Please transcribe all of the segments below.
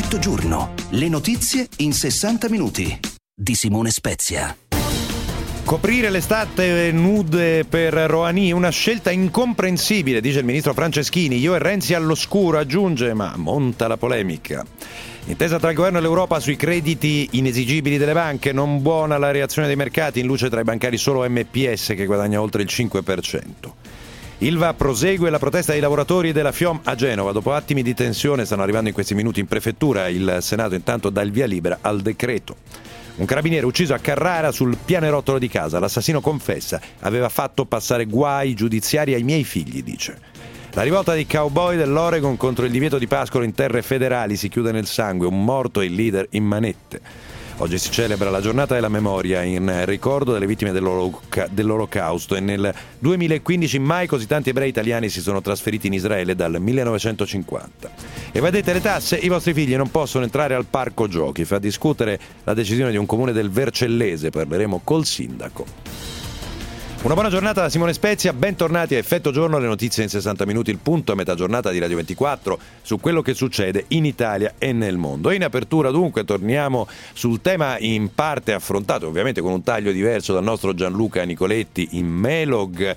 Mezzogiorno, le notizie in 60 minuti di Simone Spezia. Coprire l'estate nude per Rouhani, una scelta incomprensibile, dice il ministro Franceschini. Io e Renzi all'oscuro, aggiunge, ma monta la polemica. Intesa tra il governo e l'Europa sui crediti inesigibili delle banche, non buona la reazione dei mercati, in luce tra i bancari solo MPS che guadagna oltre il 5%. Ilva prosegue la protesta dei lavoratori della FIOM a Genova. Dopo attimi di tensione stanno arrivando in questi minuti in prefettura. Il Senato intanto dà il via libera al decreto. Un carabiniere ucciso a Carrara sul pianerottolo di casa. L'assassino confessa, aveva fatto passare guai giudiziari ai miei figli, dice. La rivolta dei cowboy dell'Oregon contro il divieto di pascolo in terre federali si chiude nel sangue. Un morto e il leader in manette. Oggi si celebra la giornata della memoria in ricordo delle vittime dell'Olocausto e nel 2015 mai così tanti ebrei italiani si sono trasferiti in Israele dal 1950. Evadete le tasse, i vostri figli non possono entrare al parco giochi. Fa discutere la decisione di un comune del Vercellese, parleremo col sindaco. Una buona giornata da Simone Spezia, bentornati a Effetto Giorno, le notizie in 60 minuti, il punto a metà giornata di Radio 24 su quello che succede in Italia e nel mondo. In apertura dunque torniamo sul tema in parte affrontato, ovviamente con un taglio diverso dal nostro Gianluca Nicoletti in Melog,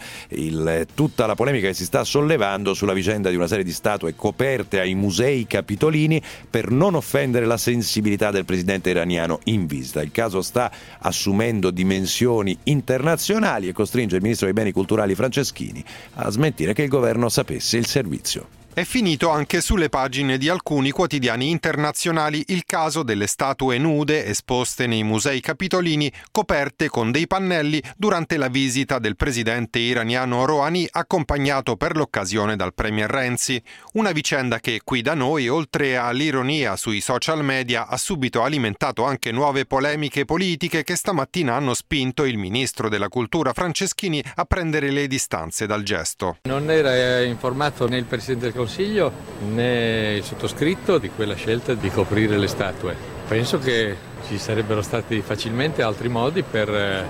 tutta la polemica che si sta sollevando sulla vicenda di una serie di statue coperte ai musei capitolini per non offendere la sensibilità del presidente iraniano in visita. Il caso sta assumendo dimensioni internazionali e costringe il ministro dei beni culturali Franceschini a smentire che il governo sapesse il servizio. È finito anche sulle pagine di alcuni quotidiani internazionali il caso delle statue nude esposte nei musei capitolini coperte con dei pannelli durante la visita del presidente iraniano Rouhani accompagnato per l'occasione dal premier Renzi. Una vicenda che qui da noi, oltre all'ironia sui social media, ha subito alimentato anche nuove polemiche politiche che stamattina hanno spinto il ministro della cultura Franceschini a prendere le distanze dal gesto. Non era informato né il presidente del Consiglio né il sottoscritto di quella scelta di coprire le statue. Penso che ci sarebbero stati facilmente altri modi per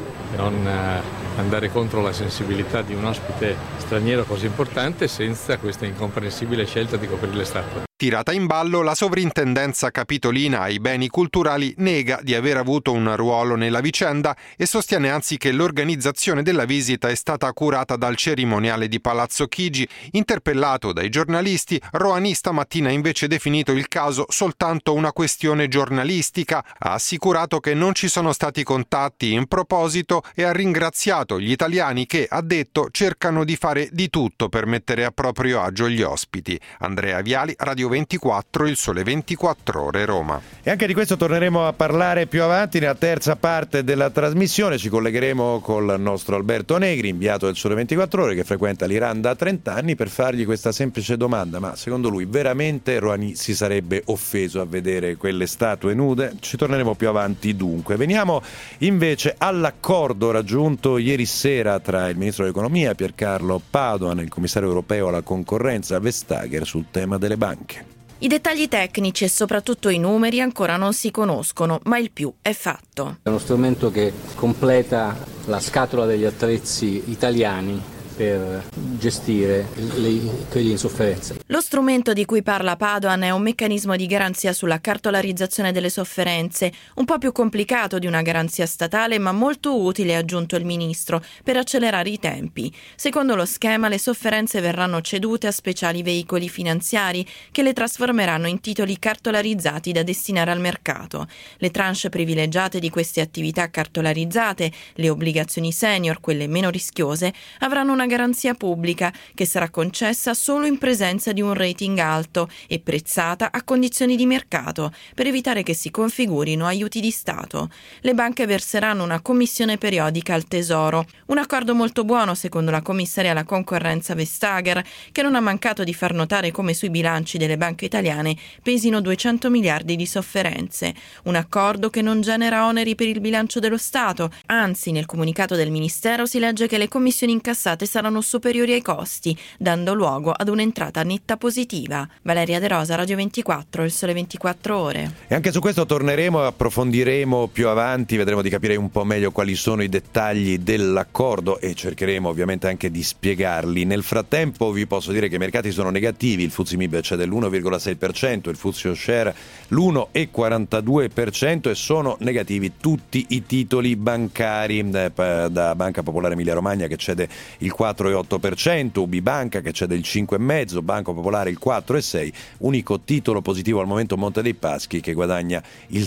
non andare contro la sensibilità di un ospite straniero così importante senza questa incomprensibile scelta di coprire le statue. Tirata in ballo, la sovrintendenza capitolina ai beni culturali nega di aver avuto un ruolo nella vicenda e sostiene anzi che l'organizzazione della visita è stata curata dal cerimoniale di Palazzo Chigi. Interpellato dai giornalisti, Rouhani stamattina ha invece definito il caso soltanto una questione giornalistica, ha assicurato che non ci sono stati contatti in proposito e ha ringraziato gli italiani che, ha detto, cercano di fare di tutto per mettere a proprio agio gli ospiti. Andrea Viali, Radio 24, Il Sole 24 Ore, Roma. E anche di questo torneremo a parlare più avanti nella terza parte della trasmissione. Ci collegheremo col nostro Alberto Negri, inviato del Sole 24 Ore, che frequenta l'Iran da 30 anni, per fargli questa semplice domanda: ma secondo lui veramente Rouhani si sarebbe offeso a vedere quelle statue nude? Ci torneremo più avanti dunque. Veniamo invece all'accordo raggiunto ieri sera tra il ministro dell'economia Piercarlo Padoan e il commissario europeo alla concorrenza Vestager sul tema delle banche. I dettagli tecnici e soprattutto i numeri ancora non si conoscono, ma il più è fatto. È uno strumento che completa la scatola degli attrezzi italiani per gestire quelli in sofferenza. Lo strumento di cui parla Padoan è un meccanismo di garanzia sulla cartolarizzazione delle sofferenze, un po' più complicato di una garanzia statale, ma molto utile, ha aggiunto il ministro, per accelerare i tempi. Secondo lo schema, le sofferenze verranno cedute a speciali veicoli finanziari che le trasformeranno in titoli cartolarizzati da destinare al mercato. Le tranche privilegiate di queste attività cartolarizzate, le obbligazioni senior, quelle meno rischiose, avranno una garanzia pubblica che sarà concessa solo in presenza di un rating alto e prezzata a condizioni di mercato per evitare che si configurino aiuti di Stato. Le banche verseranno una commissione periodica al Tesoro. Un accordo molto buono secondo la commissaria alla concorrenza Vestager, che non ha mancato di far notare come sui bilanci delle banche italiane pesino 200 miliardi di sofferenze. Un accordo che non genera oneri per il bilancio dello Stato. Anzi, nel comunicato del Ministero si legge che le commissioni incassate saranno superiori ai costi, dando luogo ad un'entrata netta scelta positiva. Valeria De Rosa, Radio 24, Il Sole 24 Ore. E anche su questo torneremo e approfondiremo più avanti, vedremo di capire un po' meglio quali sono i dettagli dell'accordo e cercheremo ovviamente anche di spiegarli. Nel frattempo vi posso dire che i mercati sono negativi, il FTSE MIB c'è dell'1,6%, il FTSE Share l'1,42% e sono negativi tutti i titoli bancari, da Banca Popolare Emilia Romagna che cede il 4,8%, UBI Banca che cede il 5,5%, Banco Popolare il 4,6%, unico titolo positivo al momento Monte dei Paschi che guadagna il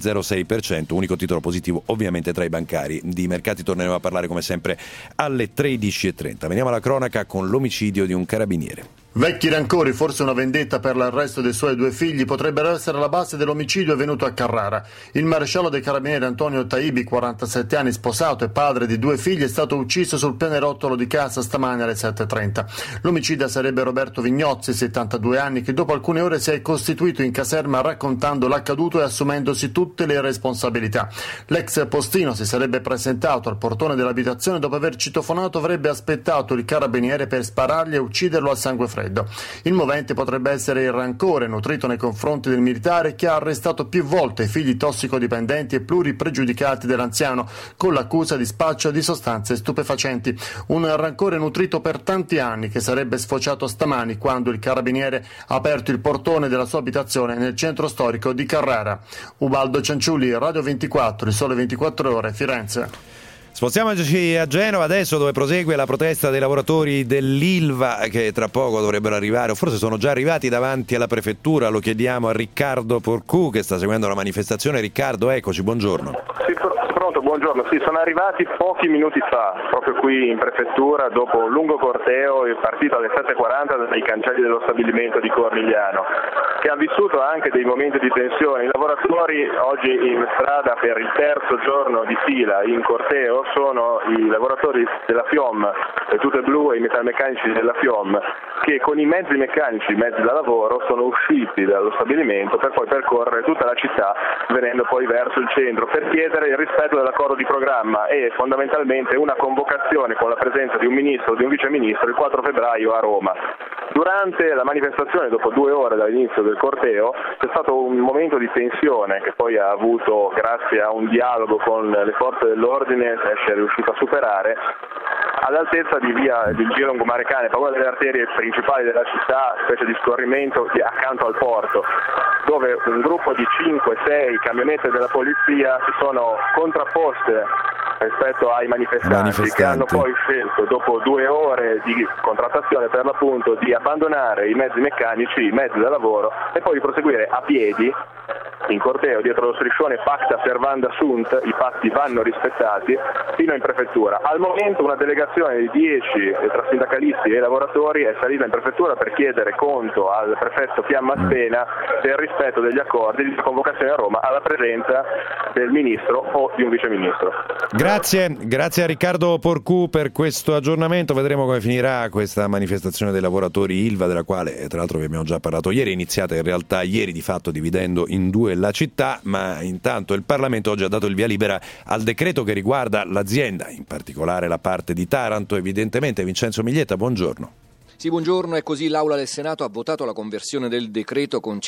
3,06%, unico titolo positivo ovviamente tra i bancari. Di mercati torneremo a parlare come sempre alle 13:30. Veniamo alla cronaca con l'omicidio di un carabiniere. Vecchi rancori, forse una vendetta per l'arresto dei suoi 2 figli, potrebbero essere la base dell'omicidio avvenuto a Carrara. Il maresciallo dei carabinieri Antonio Taibi, 47 anni, sposato e padre di 2 figli, è stato ucciso sul pianerottolo di casa stamane alle 7:30. L'omicida sarebbe Roberto Vignozzi, 72 anni, che dopo alcune ore si è costituito in caserma raccontando l'accaduto e assumendosi tutte le responsabilità. L'ex postino si sarebbe presentato al portone dell'abitazione, dopo aver citofonato avrebbe aspettato il carabiniere per sparargli e ucciderlo a sangue freddo. Il movente potrebbe essere il rancore nutrito nei confronti del militare che ha arrestato più volte i figli tossicodipendenti e pluripregiudicati dell'anziano con l'accusa di spaccio di sostanze stupefacenti. Un rancore nutrito per tanti anni che sarebbe sfociato stamani quando il carabiniere ha aperto il portone della sua abitazione nel centro storico di Carrara. Ubaldo Cianciulli, Radio 24, Il Sole 24 Ore, Firenze. Spostiamoci a Genova adesso, dove prosegue la protesta dei lavoratori dell'Ilva che tra poco dovrebbero arrivare, o forse sono già arrivati davanti alla prefettura. Lo chiediamo a Riccardo Porcu che sta seguendo la manifestazione. Riccardo, eccoci, buongiorno. Sì, pronto, buongiorno. Sì, sono arrivati pochi minuti fa, proprio qui in prefettura, dopo un lungo corteo partito alle 7:40 dai cancelli dello stabilimento di Cornigliano, che ha vissuto anche dei momenti di tensione. I lavoratori oggi in strada per il terzo giorno di fila in corteo sono i lavoratori della FIOM, le tute blu e i metalmeccanici della FIOM, che con i mezzi meccanici, i mezzi da lavoro, sono usciti dallo stabilimento per poi percorrere tutta la città venendo poi verso il centro per chiedere il rispetto dell'accordo di programma e fondamentalmente una convocazione con la presenza di un ministro o di un viceministro il 4 febbraio a Roma. Durante la manifestazione, dopo 2 ore dall'inizio del corteo, c'è stato un momento di tensione che poi ha avuto, grazie a un dialogo con le forze dell'ordine, è riuscito a superare, all'altezza di via del Giro Lungomare-Cane, una delle arterie principali della città, specie di scorrimento accanto al porto, dove un gruppo di 5-6 camionette della polizia si sono contrapposte rispetto ai manifestanti che hanno poi scelto, dopo 2 ore di contrattazione per l'appunto, di abbandonare i mezzi meccanici, i mezzi da lavoro e poi di proseguire a piedi in corteo dietro lo striscione Pacta Servanda Sunt, i patti vanno rispettati, fino in prefettura. Al momento una delegazione di 10 tra sindacalisti e lavoratori è salita in prefettura per chiedere conto al prefetto Fiamma Spena del rispetto degli accordi di convocazione a Roma alla presenza del ministro o di un viceministro. Grazie a Riccardo Porcu per questo aggiornamento. Vedremo come finirà questa manifestazione dei lavoratori Ilva, della quale tra l'altro vi abbiamo già parlato ieri, è iniziata in realtà ieri di fatto dividendo in 2 la città, ma intanto il Parlamento oggi ha dato il via libera al decreto che riguarda l'azienda, in particolare la parte di Taranto. Evidentemente Vincenzo Miglietta, buongiorno. Sì, buongiorno. E così l'Aula del Senato ha votato la conversione del decreto con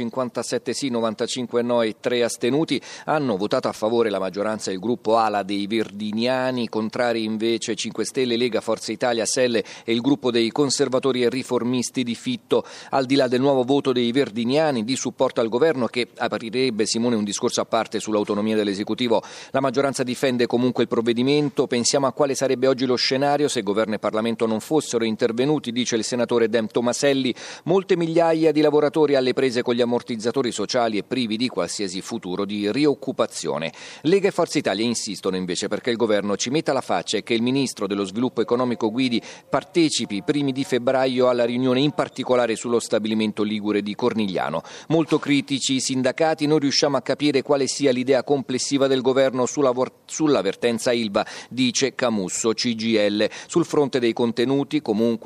157 sì, 95 no e 3 astenuti. Hanno votato a favore la maggioranza e il gruppo ALA dei Verdiniani, contrari invece 5 Stelle, Lega, Forza Italia, SEL e il gruppo dei conservatori e riformisti di Fitto. Al di là del nuovo voto dei Verdiniani di supporto al governo, che aprirebbe, Simone, un discorso a parte sull'autonomia dell'esecutivo, la maggioranza difende comunque il provvedimento. Pensiamo a quale sarebbe oggi lo scenario se governo e Parlamento non fossero intervenuti, dice il senatore Dem Tomaselli. Molte migliaia di lavoratori alle prese con gli ammortizzatori sociali e privi di qualsiasi futuro di rioccupazione. Lega e Forza Italia insistono invece perché il governo ci metta la faccia e che il ministro dello sviluppo economico Guidi partecipi i primi di febbraio alla riunione, in particolare sullo stabilimento ligure di Cornigliano. Molto critici i sindacati, non riusciamo a capire quale sia l'idea complessiva del governo sulla vertenza Ilva, dice Camusso, CGIL. Sul fronte dei contenuti comunque del decreto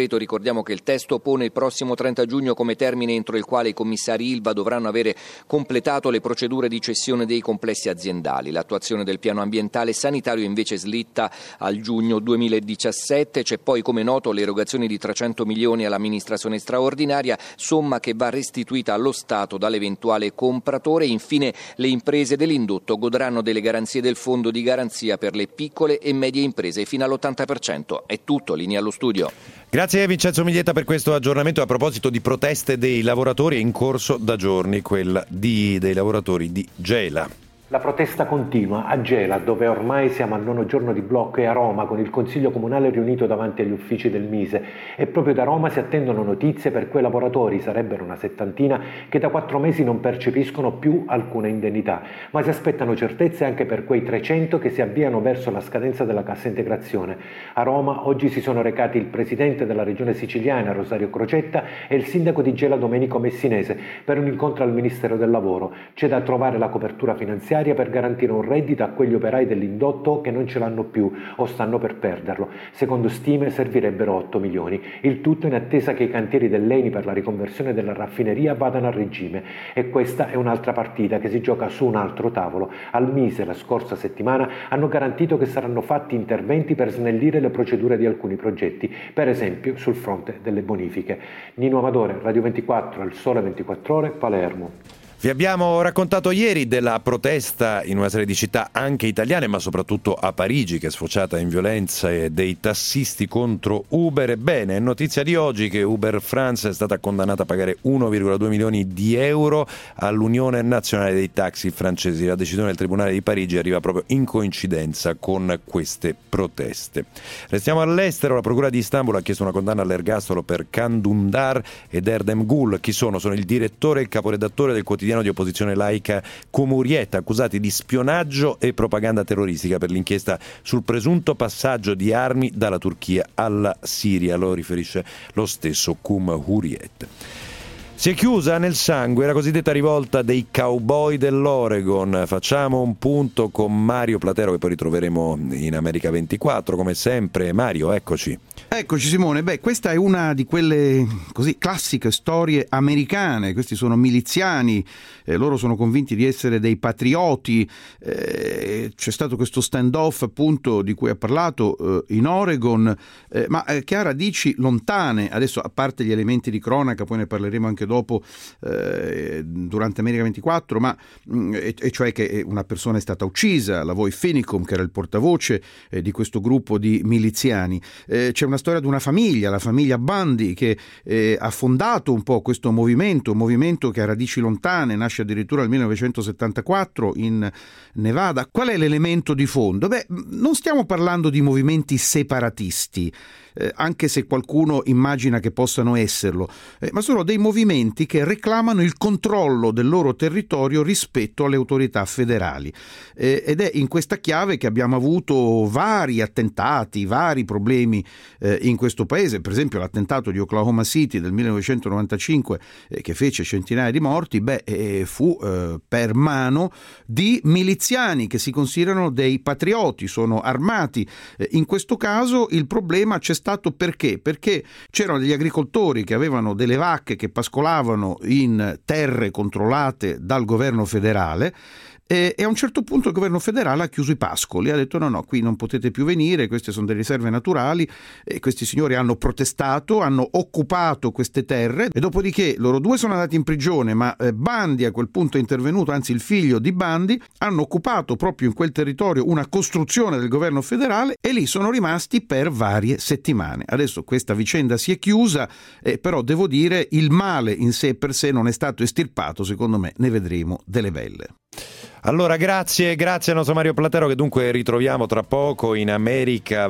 decreto. Ricordiamo che il testo pone il prossimo 30 giugno come termine entro il quale i commissari Ilva dovranno avere completato le procedure di cessione dei complessi aziendali. L'attuazione del piano ambientale e sanitario invece slitta al giugno 2017. C'è poi, come noto, l'erogazione di 300 milioni all'amministrazione straordinaria, somma che va restituita allo Stato dall'eventuale compratore. Infine, le imprese dell'indotto godranno delle garanzie del fondo di garanzia per le piccole e medie imprese fino all'80%. È tutto, linea allo studio. Grazie Vincenzo Miglietta per questo aggiornamento. A proposito di proteste dei lavoratori, è in corso da giorni quella dei lavoratori di Gela. La protesta continua a Gela, dove ormai siamo al 9° giorno di blocco, e a Roma, con il Consiglio Comunale riunito davanti agli uffici del Mise. E proprio da Roma si attendono notizie per quei lavoratori, sarebbero una settantina, che da 4 mesi non percepiscono più alcuna indennità. Ma si aspettano certezze anche per quei 300 che si avviano verso la scadenza della cassa integrazione. A Roma oggi si sono recati il presidente della regione siciliana, Rosario Crocetta, e il sindaco di Gela, Domenico Messinese, per un incontro al Ministero del Lavoro. C'è da trovare la copertura finanziaria per garantire un reddito a quegli operai dell'indotto che non ce l'hanno più o stanno per perderlo. Secondo stime servirebbero 8 milioni. Il tutto in attesa che i cantieri dell'ENI per la riconversione della raffineria vadano a regime. E questa è un'altra partita che si gioca su un altro tavolo. Al Mise la scorsa settimana hanno garantito che saranno fatti interventi per snellire le procedure di alcuni progetti, per esempio sul fronte delle bonifiche. Nino Amadore, Radio 24, Il Sole 24 Ore, Palermo. Vi abbiamo raccontato ieri della protesta in una serie di città anche italiane, ma soprattutto a Parigi, che è sfociata in violenze dei tassisti contro Uber. Ebbene, è notizia di oggi che Uber France è stata condannata a pagare 1,2 milioni di euro all'Unione Nazionale dei Taxi francesi. La decisione del Tribunale di Parigi arriva proprio in coincidenza con queste proteste. Restiamo all'estero. La Procura di Istanbul ha chiesto una condanna all'ergastolo per Can Dündar ed Erdem Gül. Chi sono? Sono il direttore e il caporedattore del quotidiano di opposizione laica Cumhuriyet, accusati di spionaggio e propaganda terroristica per l'inchiesta sul presunto passaggio di armi dalla Turchia alla Siria, lo riferisce lo stesso Cumhuriyet. Si è chiusa nel sangue la cosiddetta rivolta dei cowboy dell'Oregon. Facciamo un punto con Mario Platero, che poi ritroveremo in America 24 come sempre. Mario, eccoci. Eccoci Simone, questa è una di quelle così classiche storie americane. Questi sono miliziani, loro sono convinti di essere dei patrioti. C'è stato questo standoff appunto di cui ha parlato in Oregon, ma che ha radici lontane. Adesso, a parte gli elementi di cronaca, poi ne parleremo anche dopo durante America 24, ma e cioè che una persona è stata uccisa, la Voi Finicum, che era il portavoce di questo gruppo di miliziani. C'è una storia di una famiglia, la famiglia Bundy, che ha fondato un po' questo movimento, un movimento che ha radici lontane, nasce addirittura nel 1974 in Nevada. Qual è l'elemento di fondo? Non stiamo parlando di movimenti separatisti, anche se qualcuno immagina che possano esserlo, ma sono dei movimenti che reclamano il controllo del loro territorio rispetto alle autorità federali, ed è in questa chiave che abbiamo avuto vari attentati, vari problemi in questo paese. Per esempio l'attentato di Oklahoma City del 1995 che fece centinaia di morti, fu per mano di miliziani che si considerano dei patrioti, sono armati. In questo caso il problema c'è stato perché? Perché c'erano degli agricoltori che avevano delle vacche che pascolavano in terre controllate dal governo federale, e a un certo punto il governo federale ha chiuso i pascoli, ha detto no, qui non potete più venire, queste sono delle riserve naturali, e questi signori hanno protestato, hanno occupato queste terre, e dopodiché loro due sono andati in prigione, ma Bundy a quel punto è intervenuto, anzi il figlio di Bundy, hanno occupato proprio in quel territorio una costruzione del governo federale e lì sono rimasti per varie settimane. Adesso questa vicenda si è chiusa, però devo dire il male in sé per sé non è stato estirpato, secondo me ne vedremo delle belle. Allora grazie al nostro Mario Platero, che dunque ritroviamo tra poco in America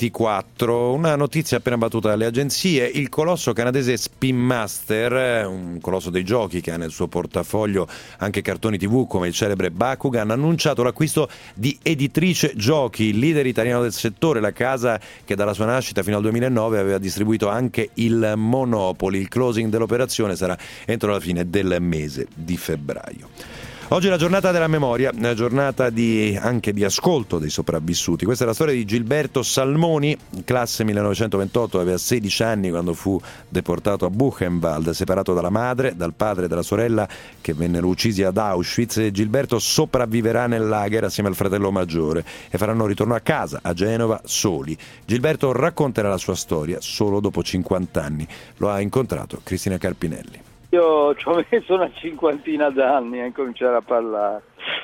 24. Una notizia appena battuta dalle agenzie: il colosso canadese Spin Master, un colosso dei giochi che ha nel suo portafoglio anche cartoni TV come il celebre Bakugan, ha annunciato l'acquisto di Editrice Giochi, il leader italiano del settore, la casa che dalla sua nascita fino al 2009 aveva distribuito anche il Monopoly. Il closing dell'operazione sarà entro la fine del mese di febbraio. Oggi è la giornata della memoria, una giornata anche di ascolto dei sopravvissuti. Questa è la storia di Gilberto Salmoni, classe 1928, aveva 16 anni quando fu deportato a Buchenwald, separato dalla madre, dal padre e dalla sorella che vennero uccisi ad Auschwitz. Gilberto sopravviverà nel lager assieme al fratello maggiore e faranno ritorno a casa, a Genova, soli. Gilberto racconterà la sua storia solo dopo 50 anni. Lo ha incontrato Cristina Carpinelli. Io ci ho messo una cinquantina d'anni a incominciare a parlare.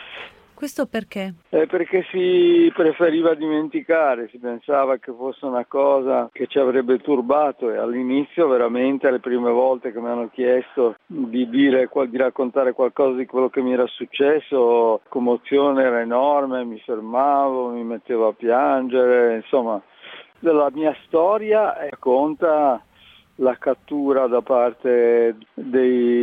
Questo perché? Perché si preferiva dimenticare, si pensava che fosse una cosa che ci avrebbe turbato, e all'inizio veramente, le prime volte che mi hanno chiesto di raccontare qualcosa di quello che mi era successo, la commozione era enorme, mi fermavo, mi mettevo a piangere, insomma, della mia storia racconta la cattura da parte dei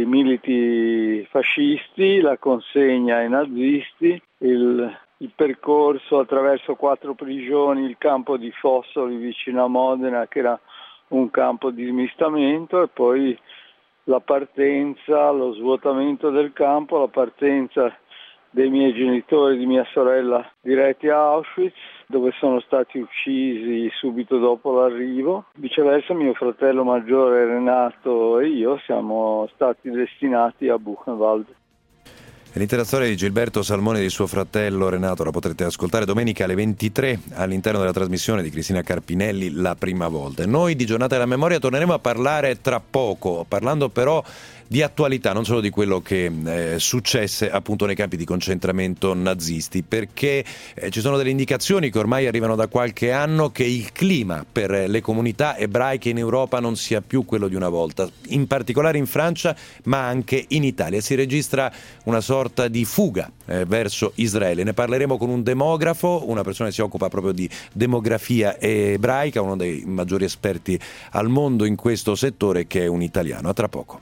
militi fascisti, la consegna ai nazisti, il percorso attraverso 4 prigioni, il campo di Fossoli vicino a Modena, che era un campo di smistamento, e poi la partenza, lo svuotamento del campo, la partenza dei miei genitori e di mia sorella diretti a Auschwitz, dove sono stati uccisi subito dopo l'arrivo. Viceversa, mio fratello maggiore Renato e io siamo stati destinati a Buchenwald. L'intera storia di Gilberto Salmoni e di suo fratello Renato la potrete ascoltare domenica alle 23 all'interno della trasmissione di Cristina Carpinelli, La prima volta. E noi di Giornata della Memoria torneremo a parlare tra poco, parlando però di attualità, non solo di quello che successe appunto nei campi di concentramento nazisti, perché ci sono delle indicazioni che ormai arrivano da qualche anno che il clima per le comunità ebraiche in Europa non sia più quello di una volta, in particolare in Francia ma anche in Italia. Si registra una sorta di fuga verso Israele. Ne parleremo con un demografo, una persona che si occupa proprio di demografia ebraica, uno dei maggiori esperti al mondo in questo settore, che è un italiano. A tra poco.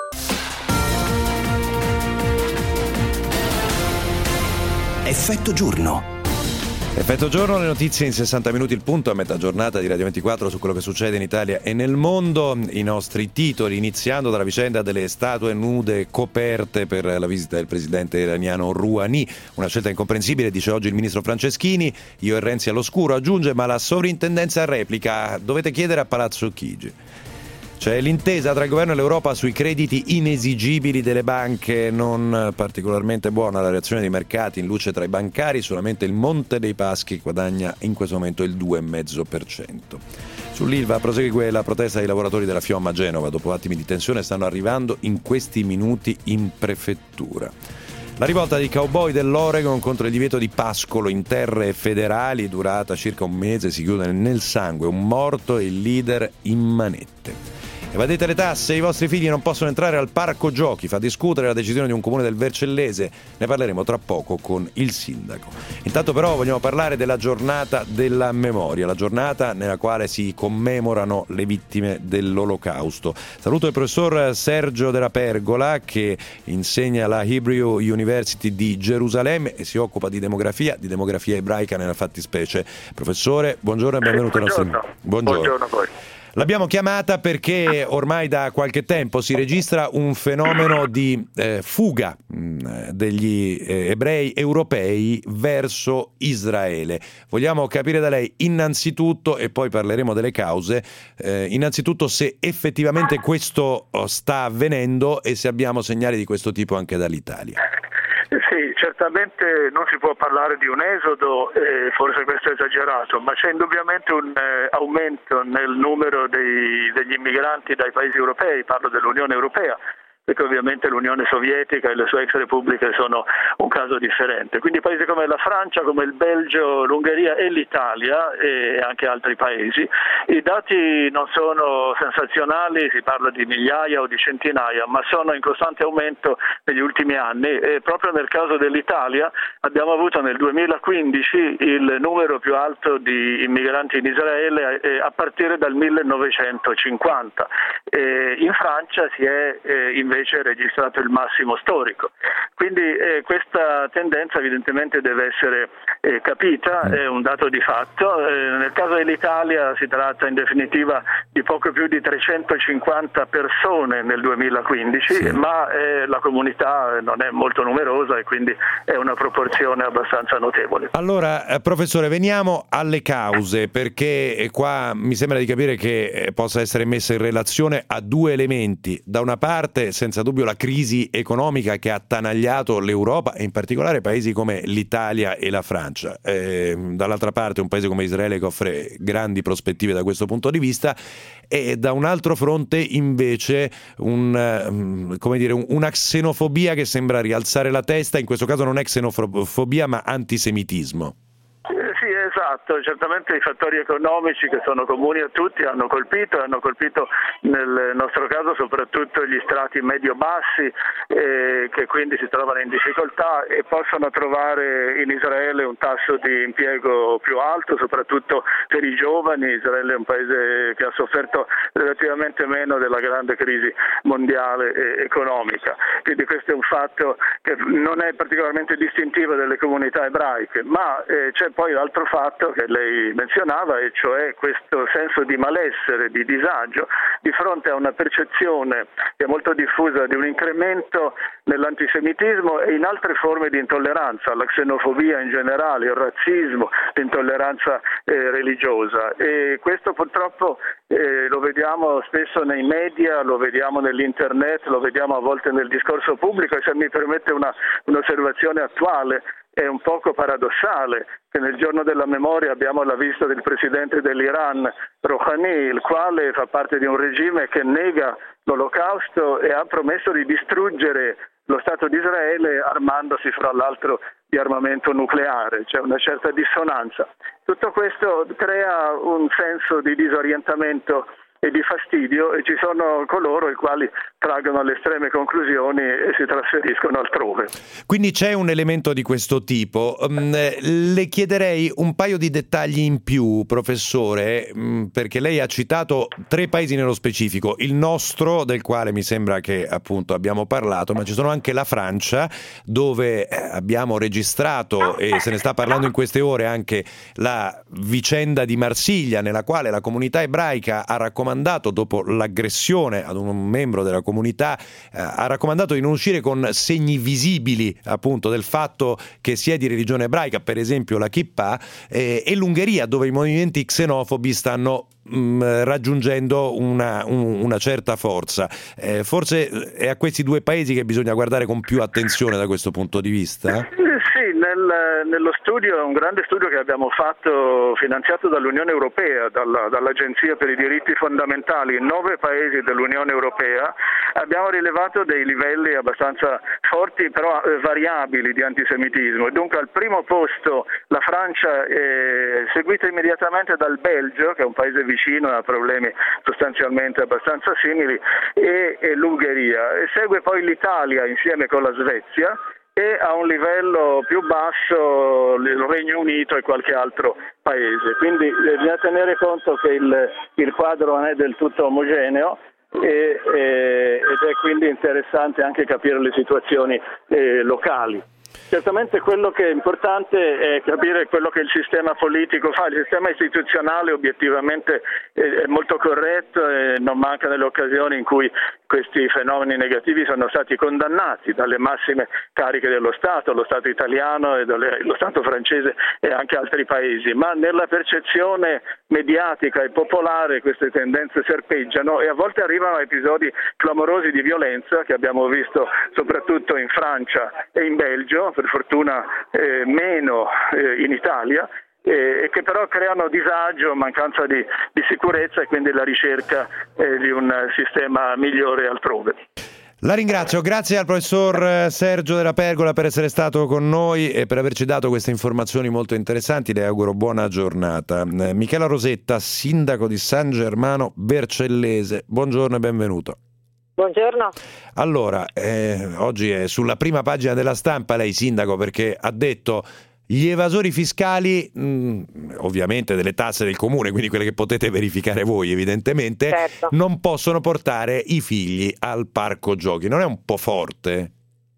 Effetto giorno. Effetto giorno, le notizie in 60 minuti, il punto a metà giornata di Radio 24 su quello che succede in Italia e nel mondo. I nostri titoli, iniziando dalla vicenda delle statue nude coperte per la visita del presidente iraniano Rouhani, una scelta incomprensibile, dice oggi il ministro Franceschini. Io e Renzi all'oscuro, aggiunge, ma la sovrintendenza replica, dovete chiedere a Palazzo Chigi. C'è l'intesa tra il governo e l'Europa sui crediti inesigibili delle banche, non particolarmente buona la reazione dei mercati, in luce tra i bancari solamente il Monte dei Paschi guadagna in questo momento il 2,5%. Sull'Ilva prosegue la protesta dei lavoratori della FIOM a Genova, dopo attimi di tensione stanno arrivando in questi minuti in prefettura. La rivolta dei cowboy dell'Oregon contro il divieto di pascolo in terre federali, durata circa un mese, si chiude nel sangue, un morto e il leader in manette. Evadete le tasse, i vostri figli non possono entrare al parco giochi, fa discutere la decisione di un comune del Vercellese, ne parleremo tra poco con il sindaco. Intanto però vogliamo parlare della giornata della memoria, la giornata nella quale si commemorano le vittime dell'Olocausto. Saluto il professor Sergio Della Pergola, che insegna alla Hebrew University di Gerusalemme e si occupa di demografia ebraica nella fattispecie. Professore, buongiorno e benvenuto. Buongiorno a voi. L'abbiamo chiamata perché ormai da qualche tempo si registra un fenomeno di fuga degli ebrei europei verso Israele. Vogliamo capire da lei innanzitutto, e poi parleremo delle cause, innanzitutto se effettivamente questo sta avvenendo e se abbiamo segnali di questo tipo anche dall'Italia. Sì, certamente non si può parlare di un esodo, forse questo è esagerato, ma c'è indubbiamente un aumento nel numero degli immigranti dai paesi europei, parlo dell'Unione Europea, perché ovviamente l'Unione Sovietica e le sue ex repubbliche sono un caso differente. Quindi paesi come la Francia, come il Belgio, l'Ungheria e l'Italia e anche altri paesi, i dati non sono sensazionali, si parla di migliaia o di centinaia, ma sono in costante aumento negli ultimi anni e proprio nel caso dell'Italia abbiamo avuto nel 2015 il numero più alto di immigranti in Israele a partire dal 1950. In Francia si è invece invece registrato il massimo storico. Quindi questa tendenza evidentemente deve essere capita, è un dato di fatto. Nel caso dell'Italia si tratta in definitiva di poco più di 350 persone nel 2015, ma la comunità non è molto numerosa e quindi è una proporzione abbastanza notevole. Allora, professore, veniamo alle cause, perché qua mi sembra di capire che possa essere messa in relazione a due elementi. Da una parte, senza dubbio, la crisi economica che ha attanagliato l'Europa e in particolare paesi come l'Italia e la Francia. Dall'altra parte un paese come Israele che offre grandi prospettive da questo punto di vista, e da un altro fronte invece una xenofobia che sembra rialzare la testa. In questo caso non è xenofobia ma antisemitismo. Sì, esatto, certamente i fattori economici che sono comuni a tutti hanno colpito nel nostro caso soprattutto gli strati medio-bassi che quindi si trovano in difficoltà e possono trovare in Israele un tasso di impiego più alto, soprattutto per i giovani. Israele è un paese che ha sofferto relativamente meno della grande crisi mondiale economica, quindi questo è un fatto che non è particolarmente distintivo delle comunità ebraiche, ma c'è poi l'altro fatto che lei menzionava, e cioè questo senso di malessere, di disagio di fronte a una percezione che è molto diffusa di un incremento nell'antisemitismo e in altre forme di intolleranza, la xenofobia in generale, il razzismo, l'intolleranza religiosa, e questo purtroppo lo vediamo spesso nei media, lo vediamo nell'internet, lo vediamo a volte nel discorso pubblico, e se mi permette un'osservazione attuale, è un poco paradossale che nel giorno della memoria abbiamo la visita del presidente dell'Iran, Rouhani, il quale fa parte di un regime che nega l'Olocausto e ha promesso di distruggere lo Stato di Israele armandosi fra l'altro di armamento nucleare. C'è una certa dissonanza. Tutto questo crea un senso di disorientamento e di fastidio, e ci sono coloro i quali traggono alle estreme conclusioni e si trasferiscono altrove. Quindi c'è un elemento di questo tipo. Le chiederei un paio di dettagli in più, professore, perché lei ha citato 3 paesi nello specifico, il nostro, del quale mi sembra che appunto abbiamo parlato, ma ci sono anche la Francia, dove abbiamo registrato, e se ne sta parlando in queste ore, anche la vicenda di Marsiglia, nella quale la comunità ebraica ha raccomandato, dopo l'aggressione ad un membro della comunità, ha raccomandato di non uscire con segni visibili appunto del fatto che si è di religione ebraica, per esempio la kippah, e l'Ungheria, dove i movimenti xenofobi stanno raggiungendo una certa forza. Forse è a questi 2 paesi che bisogna guardare con più attenzione da questo punto di vista? Sì, nello studio, un grande studio che abbiamo fatto finanziato dall'Unione Europea, dall'Agenzia per i diritti fondamentali in 9 paesi dell'Unione Europea, abbiamo rilevato dei livelli abbastanza forti però variabili di antisemitismo. Dunque al primo posto la Francia, seguita immediatamente dal Belgio, che è un paese vicino e ha problemi sostanzialmente abbastanza simili, e l'Ungheria. E segue poi l'Italia insieme con la Svezia, e a un livello più basso il Regno Unito e qualche altro paese. Quindi bisogna tenere conto che il quadro non è del tutto omogeneo ed è quindi interessante anche capire le situazioni locali. Certamente quello che è importante è capire quello che il sistema politico fa. Il sistema istituzionale obiettivamente è molto corretto e non manca nelle occasioni in cui questi fenomeni negativi sono stati condannati dalle massime cariche dello Stato, lo Stato italiano e lo Stato francese e anche altri paesi, ma nella percezione mediatica e popolare queste tendenze serpeggiano e a volte arrivano a episodi clamorosi di violenza che abbiamo visto soprattutto in Francia e in Belgio, per fortuna meno in Italia, e che però creano disagio, mancanza di sicurezza e quindi la ricerca di un sistema migliore altrove. La ringrazio, grazie al professor Sergio Della Pergola per essere stato con noi e per averci dato queste informazioni molto interessanti. Le auguro buona giornata. Michela Rosetta, sindaco di San Germano Vercellese, buongiorno e benvenuto. Buongiorno. Allora, oggi è sulla prima pagina della Stampa lei, sindaco, perché ha detto Gli evasori fiscali, ovviamente delle tasse del comune, quindi quelle che potete verificare voi evidentemente, certo, non possono portare i figli al parco giochi. Non è un po' forte?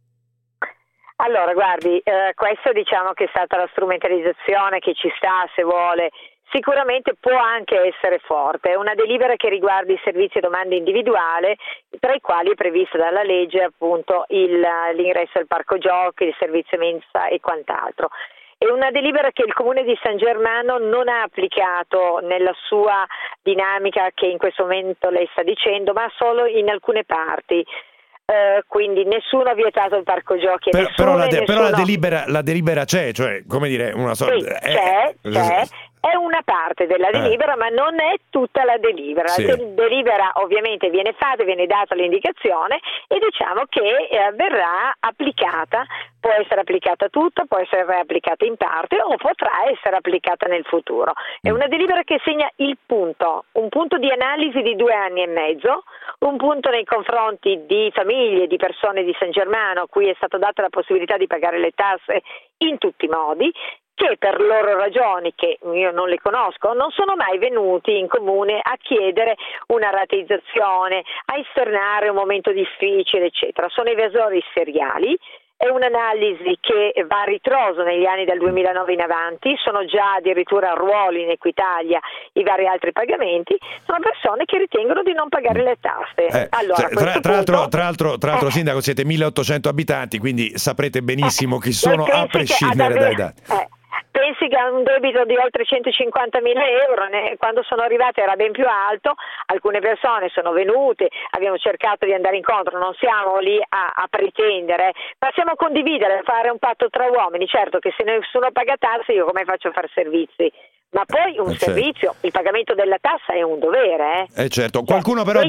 Allora, guardi, questa diciamo che è stata la strumentalizzazione che ci sta, se vuole. Sicuramente può anche essere forte, è una delibera che riguarda i servizi a domanda individuale, tra i quali è prevista dalla legge appunto l'ingresso al parco giochi, il servizio mensa e quant'altro. È una delibera che il Comune di San Germano non ha applicato nella sua dinamica che in questo momento lei sta dicendo, ma solo in alcune parti. Quindi nessuno ha vietato il parco giochi. Però la delibera c'è, cioè come dire una sorta. Sì, c'è. È una parte della delibera, ma non è tutta la delibera. Sì. La delibera ovviamente viene fatta, viene data l'indicazione e diciamo che verrà applicata, può essere applicata tutta, può essere applicata in parte o potrà essere applicata nel futuro. È una delibera che segna il punto, un punto di analisi di 2 anni e mezzo, un punto nei confronti di famiglie, di persone di San Germano a cui è stata data la possibilità di pagare le tasse in tutti i modi, che per loro ragioni, che io non le conosco, non sono mai venuti in comune a chiedere una rateizzazione, a esternare un momento difficile, eccetera. Sono evasori seriali. È un'analisi che va a ritroso negli anni dal 2009 in avanti, sono già addirittura a ruoli in Equitalia i vari altri pagamenti, sono persone che ritengono di non pagare le tasse. Allora, tra l'altro Sindaco, siete 1800 abitanti, quindi saprete benissimo chi sono a prescindere dai dati. Pensi che ha un debito di oltre 150.000 euro, quando sono arrivate era ben più alto, alcune persone sono venute, abbiamo cercato di andare incontro, non siamo lì a pretendere, ma siamo a condividere, a fare un patto tra uomini. Certo che se nessuno paga tasse, io come faccio a fare servizi? Ma poi un servizio, il pagamento della tassa è un dovere. Certo, qualcuno però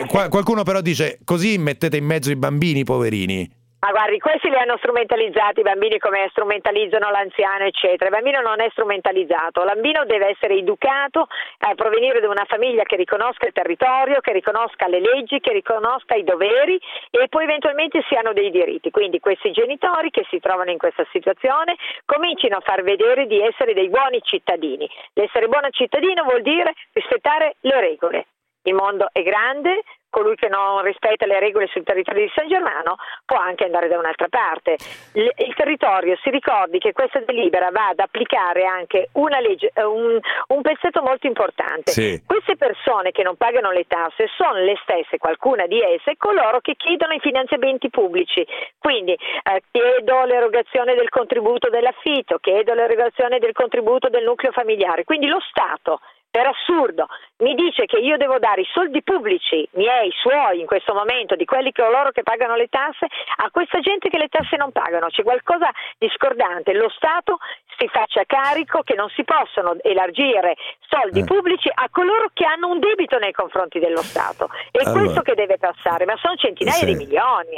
dice così mettete in mezzo i bambini poverini. Ma guardi, questi li hanno strumentalizzati i bambini come strumentalizzano l'anziano, eccetera. Il bambino non è strumentalizzato, il bambino deve essere educato a provenire da una famiglia che riconosca il territorio, che riconosca le leggi, che riconosca i doveri e poi eventualmente si hanno dei diritti. Quindi questi genitori che si trovano in questa situazione comincino a far vedere di essere dei buoni cittadini. L'essere buono cittadino vuol dire rispettare le regole. Il mondo è grande, colui che non rispetta le regole sul territorio di San Germano può anche andare da un'altra parte. Il territorio, si ricordi che questa delibera va ad applicare anche una legge, un pezzetto molto importante. Sì. Queste persone che non pagano le tasse sono le stesse, qualcuna di esse, coloro che chiedono i finanziamenti pubblici. Quindi chiedo l'erogazione del contributo dell'affitto, chiedo l'erogazione del contributo del nucleo familiare. Quindi lo Stato, per assurdo, mi dice che io devo dare i soldi pubblici, miei, suoi, in questo momento, di quelli che loro che pagano le tasse, a questa gente che le tasse non pagano. C'è qualcosa di scordante. Lo Stato si faccia carico che non si possono elargire soldi pubblici a coloro che hanno un debito nei confronti dello Stato. È questo che deve passare, ma sono centinaia di milioni.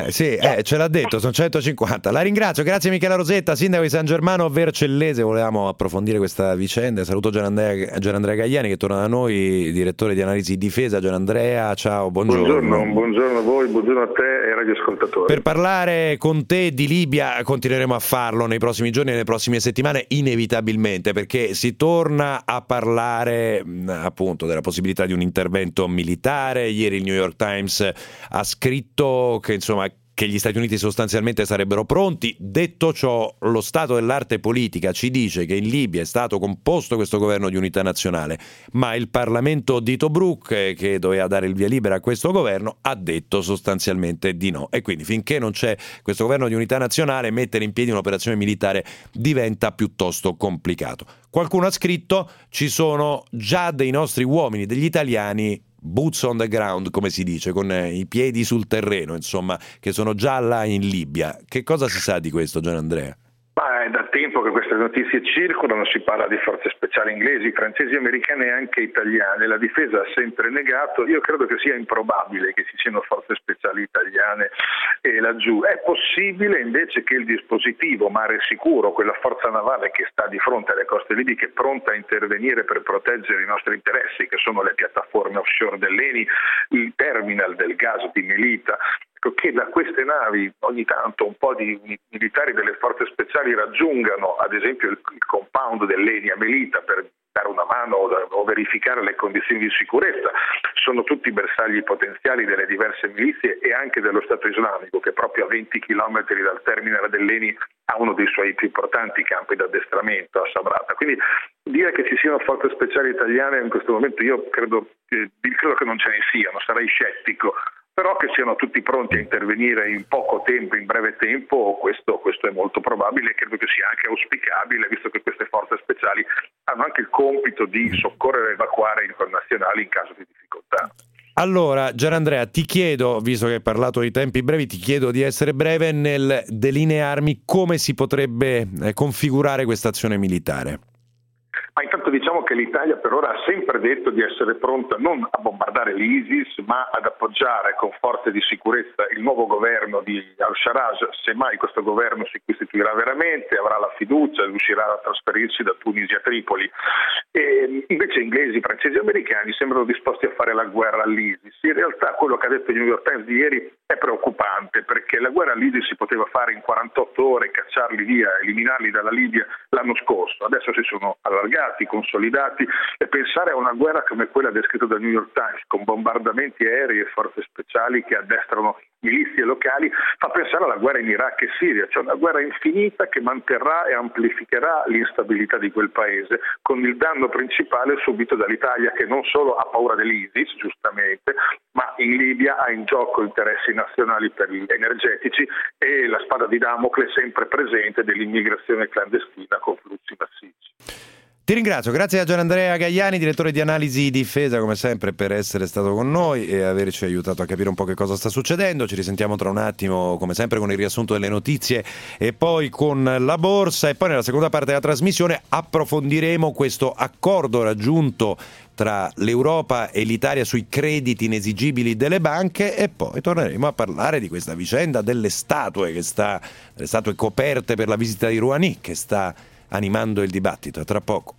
Ce l'ha detto, sono 150. La ringrazio, grazie Michela Rosetta, sindaco di San Germano Vercellese. Volevamo approfondire questa vicenda. Saluto Gianandrea Gagliani che torna da noi, direttore di analisi difesa. Gianandrea, ciao, buongiorno. Buongiorno a voi, buongiorno a te e ai radioascoltatori. Per parlare con te di Libia continueremo a farlo nei prossimi giorni e nelle prossime settimane, inevitabilmente, perché si torna a parlare appunto della possibilità di un intervento militare. Ieri il New York Times ha scritto che che gli Stati Uniti sostanzialmente sarebbero pronti. Detto ciò, lo stato dell'arte politica ci dice che in Libia è stato composto questo governo di unità nazionale, ma il Parlamento di Tobruk, che doveva dare il via libera a questo governo, ha detto sostanzialmente di no. E quindi finché non c'è questo governo di unità nazionale, mettere in piedi un'operazione militare diventa piuttosto complicato. Qualcuno ha scritto: ci sono già dei nostri uomini, degli italiani, boots on the ground, come si dice, con i piedi sul terreno, che sono già là in Libia. Che cosa si sa di questo, Gianandrea? Ma è da tempo che queste notizie circolano, si parla di forze speciali inglesi, francesi, americane e anche italiane. La difesa ha sempre negato. Io credo che sia improbabile che ci siano forze speciali italiane laggiù. È possibile invece che il dispositivo Mare Sicuro, quella forza navale che sta di fronte alle coste libiche pronta a intervenire per proteggere i nostri interessi, che sono le piattaforme offshore dell'ENI, il terminal del gas di Melita, che da queste navi ogni tanto un po' di militari delle forze speciali raggiungano ad esempio il compound dell'Eni a Melita per dare una mano o verificare le condizioni di sicurezza, sono tutti bersagli potenziali delle diverse milizie e anche dello Stato islamico, che proprio a 20 km dal terminale dell'Eni ha uno dei suoi più importanti campi d'addestramento a Sabrata. Quindi dire che ci siano forze speciali italiane in questo momento io credo che non ce ne siano, sarei scettico, però che siano tutti pronti a intervenire in poco tempo, in breve tempo, questo è molto probabile e credo che sia anche auspicabile, visto che queste forze speciali hanno anche il compito di soccorrere e evacuare i connazionali in caso di difficoltà. Allora, Gianandrea, ti chiedo, visto che hai parlato di tempi brevi, ti chiedo di essere breve nel delinearmi come si potrebbe configurare questa azione militare. Ma intanto diciamo che l'Italia per ora ha sempre detto di essere pronta non a bombardare l'ISIS, ma ad appoggiare con forze di sicurezza il nuovo governo di al-Sarraj, semmai questo governo si costituirà veramente, avrà la fiducia, riuscirà a trasferirsi da Tunisi a Tripoli. E invece inglesi, francesi e americani sembrano disposti a fare la guerra all'ISIS. In realtà quello che ha detto il New York Times di ieri è preoccupante, perché la guerra all'ISIS si poteva fare in 48 ore, cacciarli via, eliminarli dalla Libia l'anno scorso. Adesso si sono allargati, consolidati, e pensare a una guerra come quella descritta dal New York Times, con bombardamenti aerei e forze speciali che addestrano milizie locali, fa pensare alla guerra in Iraq e Siria, cioè una guerra infinita che manterrà e amplificherà l'instabilità di quel paese, con il danno principale subito dall'Italia, che non solo ha paura dell'ISIS, giustamente, ma in Libia ha in gioco interessi nazionali per gli energetici e la spada di Damocle sempre presente dell'immigrazione clandestina con flussi massicci. Ti ringrazio, grazie a Gianandrea Gaiani, direttore di Analisi Difesa, come sempre, per essere stato con noi e averci aiutato a capire un po' che cosa sta succedendo. Ci risentiamo tra un attimo, come sempre, con il riassunto delle notizie e poi con la borsa, e poi nella seconda parte della trasmissione approfondiremo questo accordo raggiunto tra l'Europa e l'Italia sui crediti inesigibili delle banche, e poi torneremo a parlare di questa vicenda delle statue coperte per la visita di Rouhani, che sta animando il dibattito. Tra poco.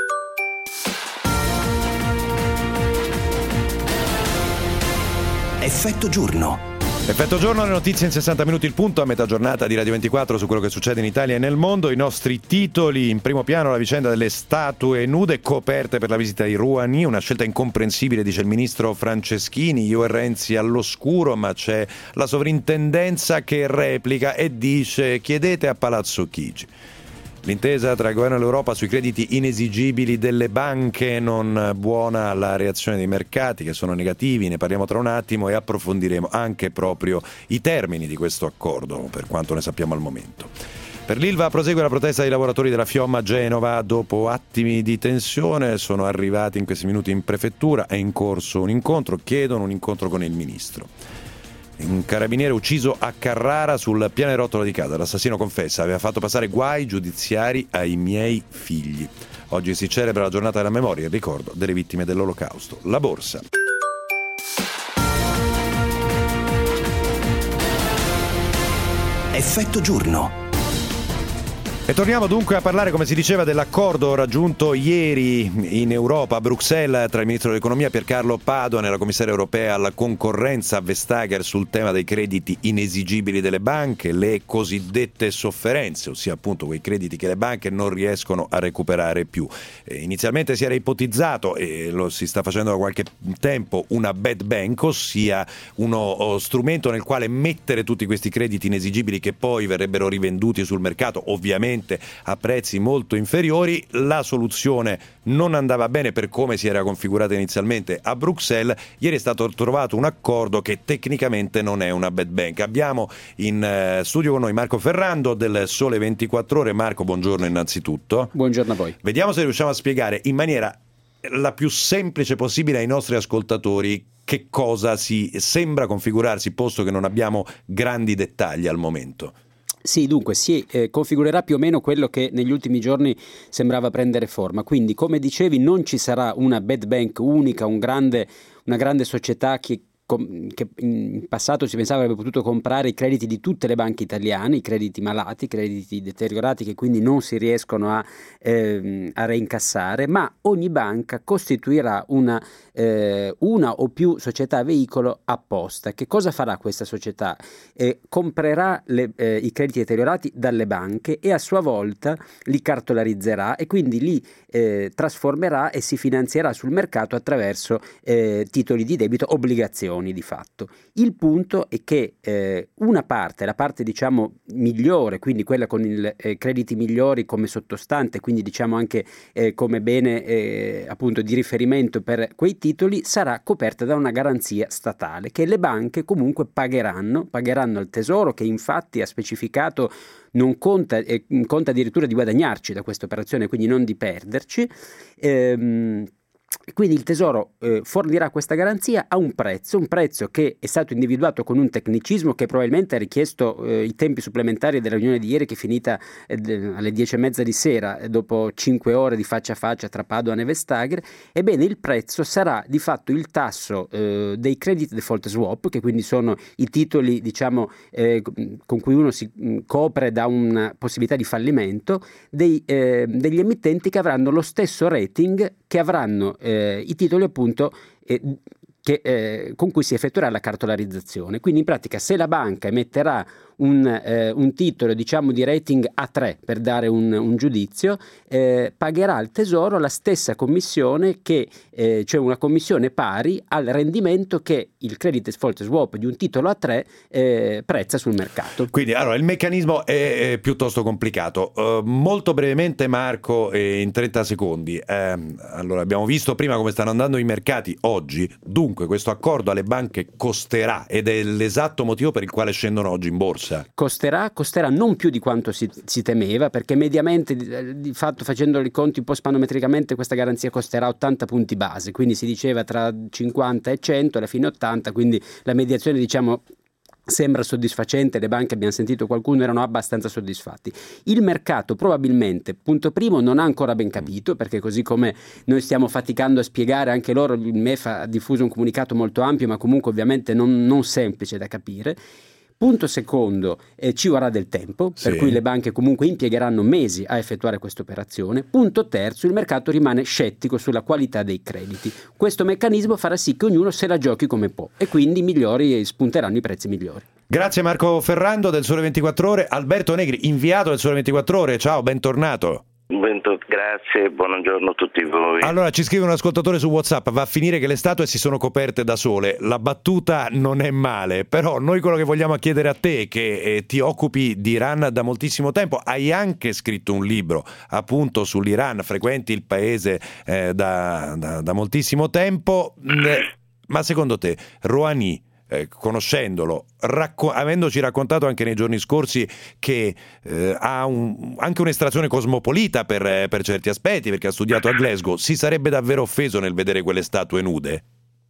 Effetto giorno. Effetto giorno, le notizie in 60 minuti il punto, a metà giornata di Radio 24 su quello che succede in Italia e nel mondo. I nostri titoli: in primo piano la vicenda delle statue nude coperte per la visita di Rouhani, una scelta incomprensibile, dice il ministro Franceschini. Io e Renzi all'oscuro, ma c'è la sovrintendenza che replica e dice: chiedete a Palazzo Chigi. L'intesa tra il governo e l'Europa sui crediti inesigibili delle banche, non buona la reazione dei mercati che sono negativi, ne parliamo tra un attimo e approfondiremo anche proprio i termini di questo accordo, per quanto ne sappiamo al momento. Per l'Ilva prosegue la protesta dei lavoratori della FIOM a Genova. Dopo attimi di tensione sono arrivati in questi minuti in prefettura, è in corso un incontro, chiedono un incontro con il ministro. Un carabiniere ucciso a Carrara sul pianerottolo di casa. L'assassino confessa: aveva fatto passare guai giudiziari ai miei figli. Oggi si celebra la giornata della memoria e il ricordo delle vittime dell'Olocausto. La borsa. Effetto giorno. E torniamo dunque a parlare, come si diceva, dell'accordo raggiunto ieri in Europa, a Bruxelles, tra il ministro dell'economia Piercarlo Padoan e la commissaria europea alla concorrenza Vestager sul tema dei crediti inesigibili delle banche, le cosiddette sofferenze, ossia appunto quei crediti che le banche non riescono a recuperare più. Inizialmente si era ipotizzato, e lo si sta facendo da qualche tempo, una bad bank, ossia uno strumento nel quale mettere tutti questi crediti inesigibili che poi verrebbero rivenduti sul mercato, ovviamente a prezzi molto inferiori. La soluzione non andava bene per come si era configurata inizialmente a Bruxelles. Ieri è stato trovato un accordo che tecnicamente non è una bad bank. Abbiamo in studio con noi Marco Ferrando del Sole 24 Ore. Marco, buongiorno innanzitutto. Buongiorno a voi. Vediamo se riusciamo a spiegare in maniera la più semplice possibile ai nostri ascoltatori che cosa si sembra configurarsi, posto che non abbiamo grandi dettagli al momento. Sì, dunque si configurerà più o meno quello che negli ultimi giorni sembrava prendere forma. Quindi, come dicevi, non ci sarà una bad bank unica, una grande società che che in passato si pensava avrebbe potuto comprare i crediti di tutte le banche italiane, i crediti malati, i crediti deteriorati che quindi non si riescono a reincassare, ma ogni banca costituirà una o più società veicolo apposta. Che cosa farà questa società? Comprerà i crediti deteriorati dalle banche e a sua volta li cartolarizzerà e quindi li trasformerà e si finanzierà sul mercato attraverso titoli di debito, obbligazioni di fatto. Il punto è che una parte, la parte diciamo migliore, quindi quella con i crediti migliori come sottostante, quindi diciamo anche come bene appunto di riferimento per quei titoli, sarà coperta da una garanzia statale che le banche comunque pagheranno al Tesoro, che infatti ha specificato non conta addirittura di guadagnarci da questa operazione, quindi non di perderci. Quindi il Tesoro fornirà questa garanzia a un prezzo che è stato individuato con un tecnicismo che probabilmente ha richiesto i tempi supplementari della riunione di ieri, che è finita alle 10:30 di sera dopo 5 ore di faccia a faccia tra Padoan e Vestager. Ebbene, il prezzo sarà di fatto il tasso dei credit default swap, che quindi sono i titoli diciamo con cui uno si copre da una possibilità di fallimento degli emittenti che avranno lo stesso rating che avranno i titoli appunto con cui si effettuerà la cartolarizzazione. Quindi in pratica, se la banca emetterà un titolo diciamo di rating A3 per dare un giudizio, pagherà al Tesoro la stessa commissione cioè una commissione pari al rendimento che il credit default swap di un titolo A3 prezza sul mercato. Quindi allora il meccanismo è piuttosto complicato. Molto brevemente, Marco, in 30 secondi. Allora, abbiamo visto prima come stanno andando i mercati oggi. Dunque questo accordo alle banche costerà, ed è l'esatto motivo per il quale scendono oggi in borsa. Costerà non più di quanto si temeva, perché mediamente di fatto, facendo i conti un po' spannometricamente, questa garanzia costerà 80 punti base, quindi si diceva tra 50 e 100, alla fine 80, quindi la mediazione diciamo sembra soddisfacente. Le banche, abbiamo sentito qualcuno, erano abbastanza soddisfatti. Il mercato probabilmente, punto primo, non ha ancora ben capito, perché così come noi stiamo faticando a spiegare, anche loro, il MEF ha diffuso un comunicato molto ampio, ma comunque ovviamente non semplice da capire. Punto secondo, ci vorrà del tempo, per cui le banche comunque impiegheranno mesi a effettuare questa operazione. Punto terzo, il mercato rimane scettico sulla qualità dei crediti. Questo meccanismo farà sì che ognuno se la giochi come può e quindi spunteranno i prezzi migliori. Grazie Marco Ferrando del Sole 24 Ore. Alberto Negri, inviato del Sole 24 Ore, ciao, bentornato. Grazie, buongiorno a tutti voi. Allora, ci scrive un ascoltatore su WhatsApp: va a finire che le statue si sono coperte da sole. La battuta non è male, però noi quello che vogliamo chiedere a te, che ti occupi di Iran da moltissimo tempo, hai anche scritto un libro appunto sull'Iran, frequenti il paese da moltissimo tempo, ma secondo te Rouhani, conoscendolo, avendoci raccontato anche nei giorni scorsi che ha anche un'estrazione cosmopolita per certi aspetti, perché ha studiato a Glasgow, si sarebbe davvero offeso nel vedere quelle statue nude?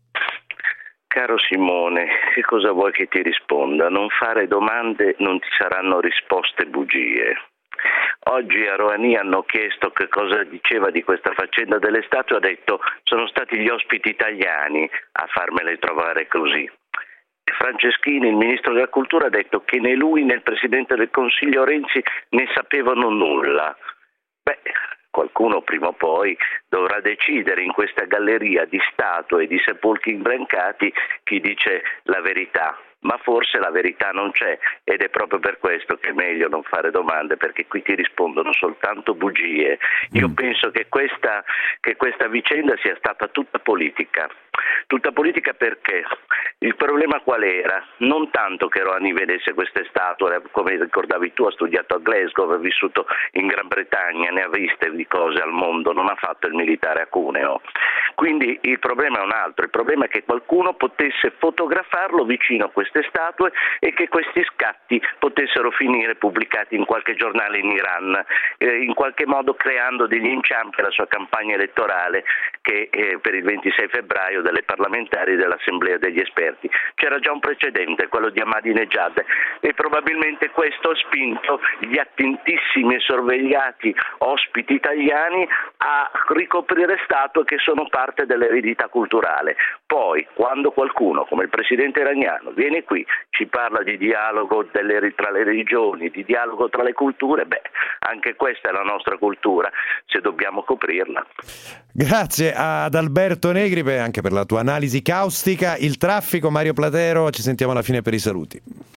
Caro Simone, che cosa vuoi che ti risponda? Non fare domande, non ti saranno risposte bugie. Oggi a Rouhani hanno chiesto che cosa diceva di questa faccenda delle statue, ha detto: sono stati gli ospiti italiani a farmele trovare così. Franceschini, il ministro della cultura, ha detto che né lui né il presidente del Consiglio Renzi ne sapevano nulla. Qualcuno prima o poi dovrà decidere in questa galleria di statue e di sepolcri imbrancati chi dice la verità. Ma forse la verità non c'è, ed è proprio per questo che è meglio non fare domande, perché qui ti rispondono soltanto bugie. Io penso che questa vicenda sia stata tutta politica perché il problema qual era? Non tanto che Rouhani vedesse queste statue, come ricordavi tu, ha studiato a Glasgow, ha vissuto in Gran Bretagna, ne ha viste di cose al mondo, non ha fatto il militare a Cuneo. Quindi il problema è un altro, il problema è che qualcuno potesse fotografarlo vicino a queste statue e che questi scatti potessero finire pubblicati in qualche giornale in Iran, in qualche modo creando degli inciampi alla sua campagna elettorale che per il 26 febbraio delle parlamentari dell'Assemblea degli Esperti. C'era già un precedente, quello di Ahmadinejad, e probabilmente questo ha spinto gli attentissimi e sorvegliati ospiti italiani a ricoprire statue che sono parte dell'eredità culturale. Poi, quando qualcuno, come il presidente iraniano, viene qui, ci parla di dialogo tra le religioni, di dialogo tra le culture, anche questa è la nostra cultura, se dobbiamo coprirla. Grazie ad Alberto Negri anche per la tua analisi caustica. Il traffico, Mario Platero, ci sentiamo alla fine per i saluti.